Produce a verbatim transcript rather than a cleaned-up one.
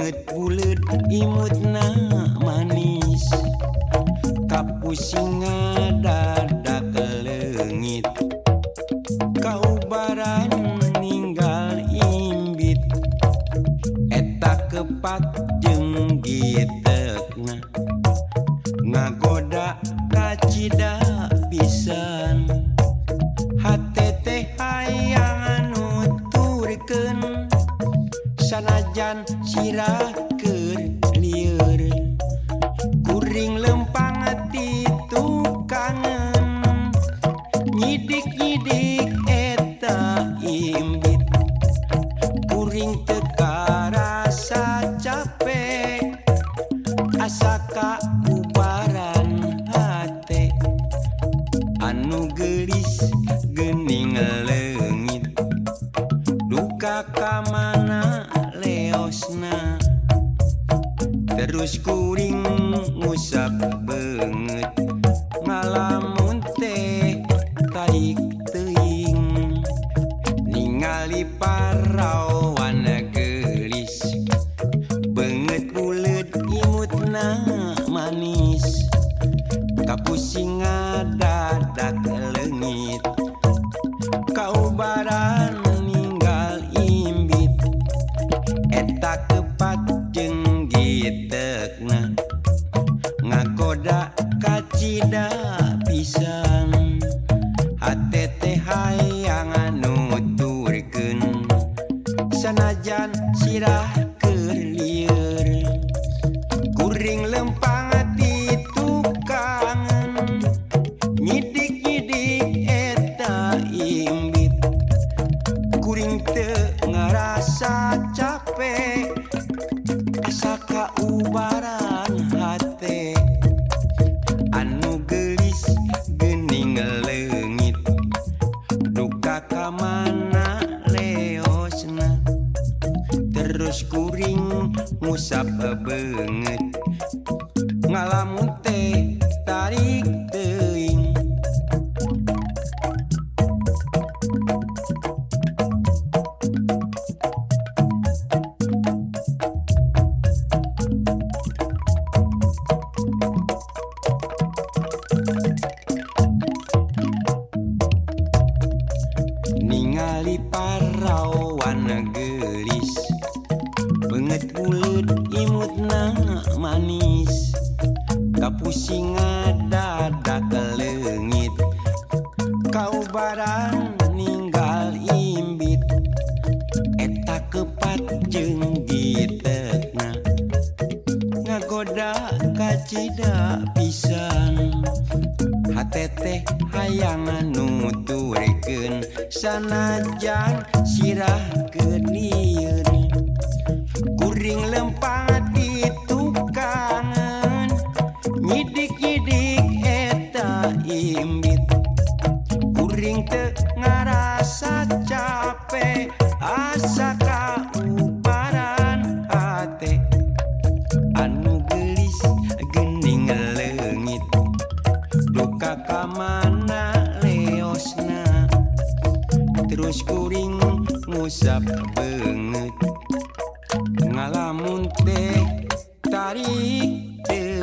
banget bulet imutna manis kapusing ngadadak leungit kaubaran ninggal imbit eta kepak jeung gitekna ngagoda kacida pisan hate teh hayang nuturkeun sanajan sirah keur lieur kuring lempang ti tukangan nyidik-nyidik eta imbit kuring teka rasa capek asa kaubaran hate anu gelis geuning leungit duka ka mana leosna terus kuring ngusap banget ngalamun teh tarik teuing ningali parawan gelis banget bulet imutna manis kapusing ngadadak leungit kaubaran ninggal imbit eta kepat jeung gitekna ngagoda kacida pisan hate teh hayang nuturkeun sanajan sirah keur lieur kuring lempang ti tukangan nyidik-nyidik eta imbit kuring teu ngarasa capek asa kaubaran hate anu gelis geuning leungit duka ka mana leosna terus kuring ngusap banget ngalamun teh tarik teuing ningali parawan gelis banget bulet imutna manis kapusing ngadadak leungit kaubaran ninggal imbit eta kepat jeung gitekna ngagoda kacida pisan hate teh hayang nuturkeun sanajan sirah keur lieur kuring lempang ti tukangan nyidik-nyidik eta imbit kuring teu ngarasa capek asa kaubaran hate anu gelis geuning leungit duka ka mana leosna terus kuring ngusap banget ngalamun teh tarik teuing